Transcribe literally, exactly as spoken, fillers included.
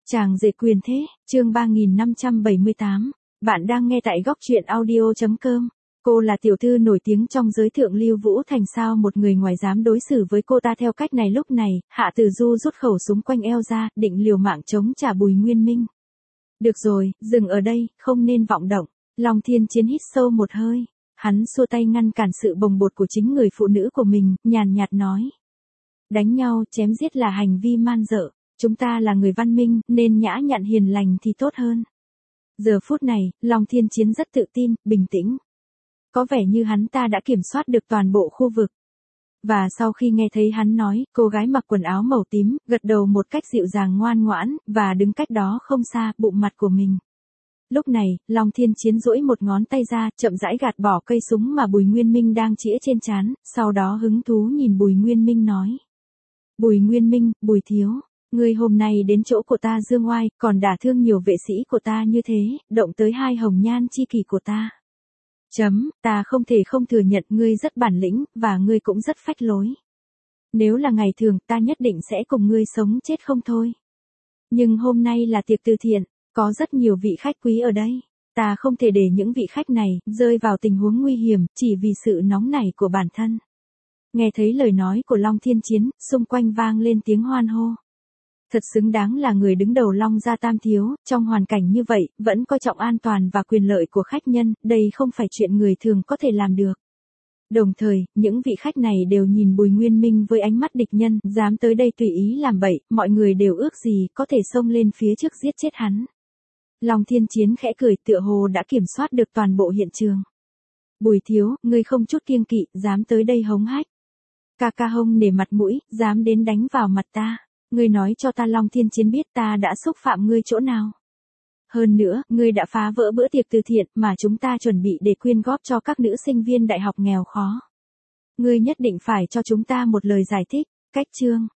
Chàng rể quyền thế, chương ba nghìn năm trăm bảy mươi tám. Bạn đang nghe tại góc truyện audio chấm com. Cô là tiểu thư nổi tiếng trong giới thượng lưu Vũ Thành, sao một người ngoài dám đối xử với cô ta theo cách này. Lúc này, Hạ Tử Du rút khẩu súng quanh eo ra, định liều mạng chống trả Bùi Nguyên Minh. Được rồi, dừng ở đây, không nên vọng động. Long Thiên Chiến hít sâu một hơi. Hắn xua tay ngăn cản sự bồng bột của chính người phụ nữ của mình, nhàn nhạt nói. Đánh nhau, chém giết là hành vi man dợ. Chúng ta là người văn minh, nên nhã nhặn hiền lành thì tốt hơn. Giờ phút này, Long Thiên Chiến rất tự tin, bình tĩnh. Có vẻ như hắn ta đã kiểm soát được toàn bộ khu vực. Và sau khi nghe thấy hắn nói, cô gái mặc quần áo màu tím, gật đầu một cách dịu dàng ngoan ngoãn, và đứng cách đó không xa, bụng mặt của mình. Lúc này, Long Thiên Chiến duỗi một ngón tay ra, chậm rãi gạt bỏ cây súng mà Bùi Nguyên Minh đang chĩa trên trán, sau đó hứng thú nhìn Bùi Nguyên Minh nói. Bùi Nguyên Minh, Bùi thiếu. Ngươi hôm nay đến chỗ của ta dương oai, còn đả thương nhiều vệ sĩ của ta như thế, động tới hai hồng nhan chi kỷ của ta. Chấm, ta không thể không thừa nhận ngươi rất bản lĩnh, và ngươi cũng rất phách lối. Nếu là ngày thường, ta nhất định sẽ cùng ngươi sống chết không thôi. Nhưng hôm nay là tiệc từ thiện, có rất nhiều vị khách quý ở đây. Ta không thể để những vị khách này rơi vào tình huống nguy hiểm, chỉ vì sự nóng nảy của bản thân. Nghe thấy lời nói của Long Thiên Chiến, xung quanh vang lên tiếng hoan hô. Thật xứng đáng là người đứng đầu Long gia Tam thiếu, trong hoàn cảnh như vậy, vẫn coi trọng an toàn và quyền lợi của khách nhân, đây không phải chuyện người thường có thể làm được. Đồng thời, những vị khách này đều nhìn Bùi Nguyên Minh với ánh mắt địch nhân, dám tới đây tùy ý làm bậy, mọi người đều ước gì có thể xông lên phía trước giết chết hắn. Long Thiên Chiến khẽ cười, tựa hồ đã kiểm soát được toàn bộ hiện trường. Bùi thiếu, ngươi không chút kiêng kỵ, dám tới đây hống hách. Ca ca hông nể mặt mũi, dám đến đánh vào mặt ta. Ngươi nói cho ta Long Thiên Chiến biết ta đã xúc phạm ngươi chỗ nào. Hơn nữa, ngươi đã phá vỡ bữa tiệc từ thiện mà chúng ta chuẩn bị để quyên góp cho các nữ sinh viên đại học nghèo khó. Ngươi nhất định phải cho chúng ta một lời giải thích. Cách chương.